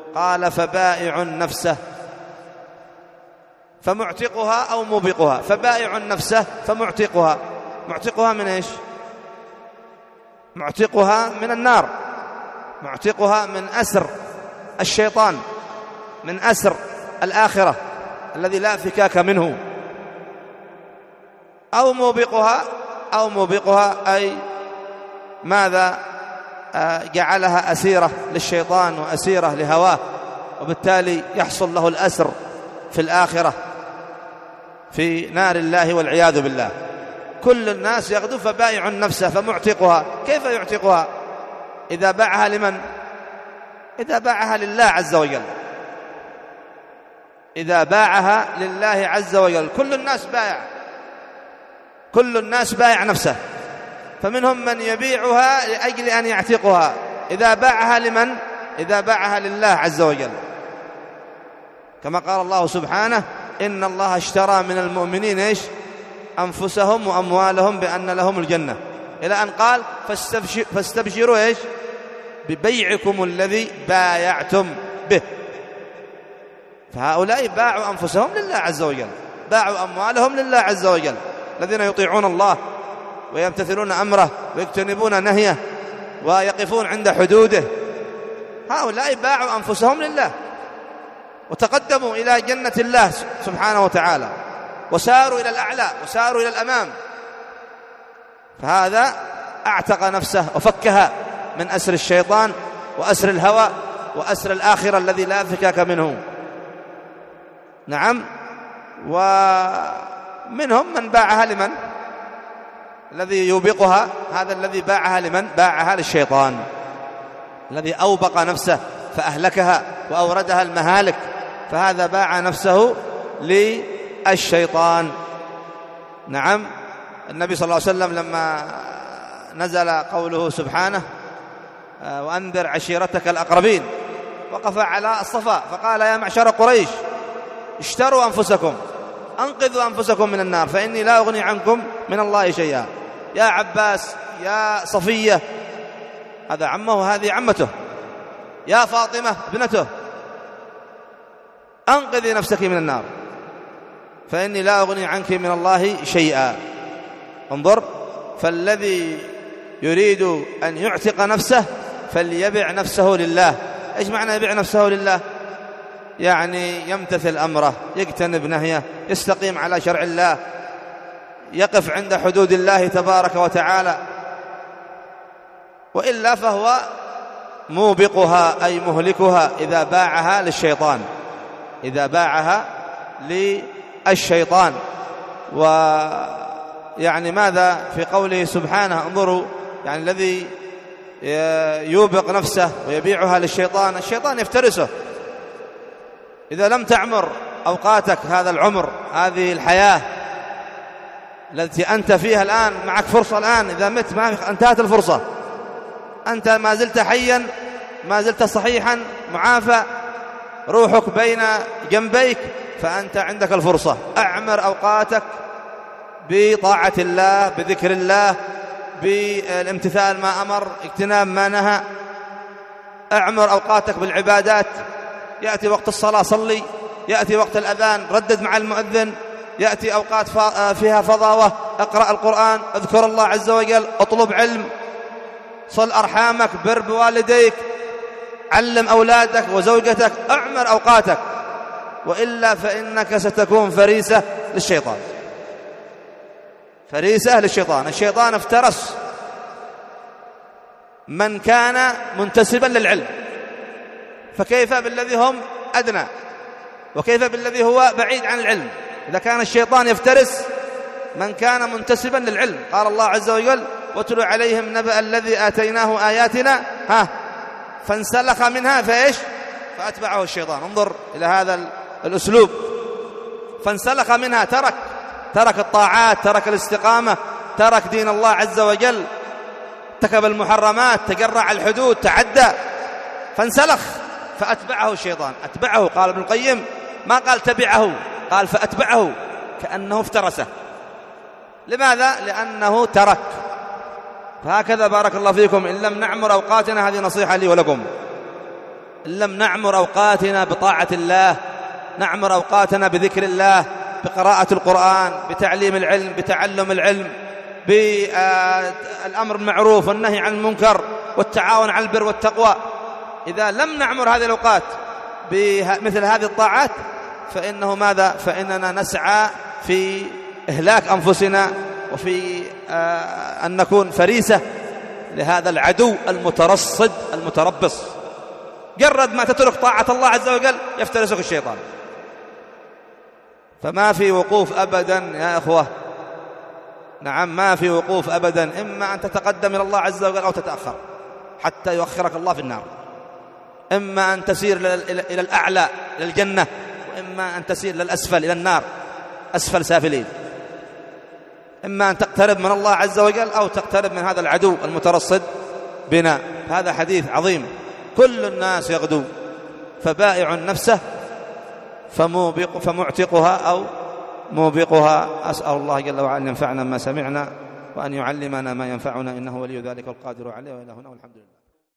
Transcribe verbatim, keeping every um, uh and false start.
قال فبائع نفسه فمعتقها أو موبقها. فبائع نفسه فمعتقها. معتقها من إيش؟ معتقها من النار، معتقها من أسر الشيطان، من أسر الآخرة الذي لا فكاك منه. أو موبقها، أو موبقها أي ماذا؟ جعلها أسيرة للشيطان وأسيرة لهواه، وبالتالي يحصل له الأسر في الآخرة في نار الله والعياذ بالله. كل الناس يغدو فبائع نفسه فمعتقها. كيف يعتقها؟ إذا باعها لمن؟ إذا باعها لله عز وجل. إذا باعها لله عز وجل. كل الناس بايع، كل الناس بايع نفسه، فمنهم من يبيعها لأجل أن يعتقها. إذا باعها لمن؟ إذا باعها لله عز وجل، كما قال الله سبحانه: إن الله اشترى من المؤمنين إيش؟ أنفسهم وأموالهم بأن لهم الجنة، إلى أن قال: فاستبشر فاستبشروا إيش؟ ببيعكم الذي بايعتم به. فهؤلاء باعوا أنفسهم لله عز وجل، باعوا أموالهم لله عز وجل، الذين يطيعون الله ويمتثلون أمره ويجتنبون نهيه ويقفون عند حدوده. هؤلاء باعوا أنفسهم لله وتقدموا إلى جنة الله سبحانه وتعالى، وساروا إلى الأعلى وساروا إلى الأمام. فهذا أعتق نفسه وفكها من أسر الشيطان وأسر الهوى وأسر الآخرة الذي لا فكاك منه. نعم. ومنهم من باعها لمن؟ الذي يوبقها، هذا الذي باعها لمن؟ باعها للشيطان، الذي أوبق نفسه فأهلكها وأوردها المهالك، فهذا باع نفسه للشيطان. نعم. النبي صلى الله عليه وسلم لما نزل قوله سبحانه: وأنذر عشيرتك الأقربين، وقف على الصفا فقال: يا معشر قريش، اشتروا أنفسكم، أنقذوا أنفسكم من النار، فإني لا أغني عنكم من الله شيئا. يا عباس، يا صفية، هذا عمه وهذه عمته، يا فاطمة ابنته، أنقذي نفسك من النار، فإني لا أغني عنك من الله شيئا. انظر، فالذي يريد أن يعتق نفسه فليبع نفسه لله. إيش معنى يبع نفسه لله؟ يعني يمتثل أمره، يجتنب نهيه، يستقيم على شرع الله، يقف عند حدود الله تبارك وتعالى، وإلا فهو موبقها أي مهلكها إذا باعها للشيطان، إذا باعها للشيطان. ويعني ماذا في قوله سبحانه؟ انظروا، يعني الذي يوبق نفسه ويبيعها للشيطان، الشيطان يفترسه. إذا لم تعمر أوقاتك هذا العمر، هذه الحياة التي أنت فيها الآن، معك فرصة الآن، إذا مت ما انتهت الفرصة، أنت ما زلت حيا، ما زلت صحيحا معافى، روحك بين جنبيك، فأنت عندك الفرصة. أعمر أوقاتك بطاعة الله، بذكر الله، بالامتثال ما أمر، اجتناب ما نهى. أعمر أوقاتك بالعبادات، يأتي وقت الصلاة صلي، يأتي وقت الأذان ردد مع المؤذن، يأتي أوقات فيها فضاوة اقرأ القرآن، اذكر الله عز وجل، اطلب علم، صل أرحامك، بر بوالديك، علم أولادك وزوجتك. أعمر أوقاتك، وإلا فإنك ستكون فريسة للشيطان، فريسة للشيطان. الشيطان افترس من كان منتسبا للعلم، فكيف بالذي هم أدنى، وكيف بالذي هو بعيد عن العلم؟ إذا كان الشيطان يفترس من كان منتسبا للعلم. قال الله عز وجل: واتل عليهم نبأ الذي آتيناه آياتنا ها فانسلخ منها فإيش؟ فأتبعه الشيطان. انظر إلى هذا الأسلوب، فانسلخ منها، ترك ترك الطاعات، ترك الاستقامة، ترك دين الله عز وجل، ارتكب المحرمات، تجرع الحدود، تعدى، فانسلخ، فأتبعه الشيطان. أتبعه، قال ابن القيم، ما قال تبعه، قال فأتبعه، كأنه افترسه. لماذا؟ لأنه ترك. فهكذا بارك الله فيكم، إن لم نعمر أوقاتنا، هذه نصيحة لي ولكم، إن لم نعمر أوقاتنا بطاعة الله، نعمر أوقاتنا بذكر الله، بقراءة القرآن، بتعليم العلم، بتعلم العلم، بالأمر بالمعروف والنهي عن المنكر والتعاون على البر والتقوى، إذا لم نعمر هذه الأوقات بمثل هذه الطاعات فإنه ماذا؟ فإننا نسعى في إهلاك أنفسنا وفي أن نكون فريسة لهذا العدو المترصد المتربص. جرد ما تترك طاعة الله عز وجل يفترسك الشيطان. فما في وقوف أبدا يا إخوة، نعم ما في وقوف أبدا، إما أن تتقدم إلى الله عز وجل أو تتأخر حتى يؤخرك الله في النار، إما أن تسير إلى الأعلى إلى الجنة، وإما أن تسير للأسفل إلى النار أسفل سافلين، إما أن تقترب من الله عز وجل أو تقترب من هذا العدو المترصد بنا. هذا حديث عظيم. كل الناس يغدو فبائع نفسه فموبق فمعتقها أو موبقها. أسأل الله جل وعلا أن ينفعنا ما سمعنا وأن يعلمنا ما ينفعنا، إنه ولي ذلك القادر عليه، وإلى هنا والحمد لله.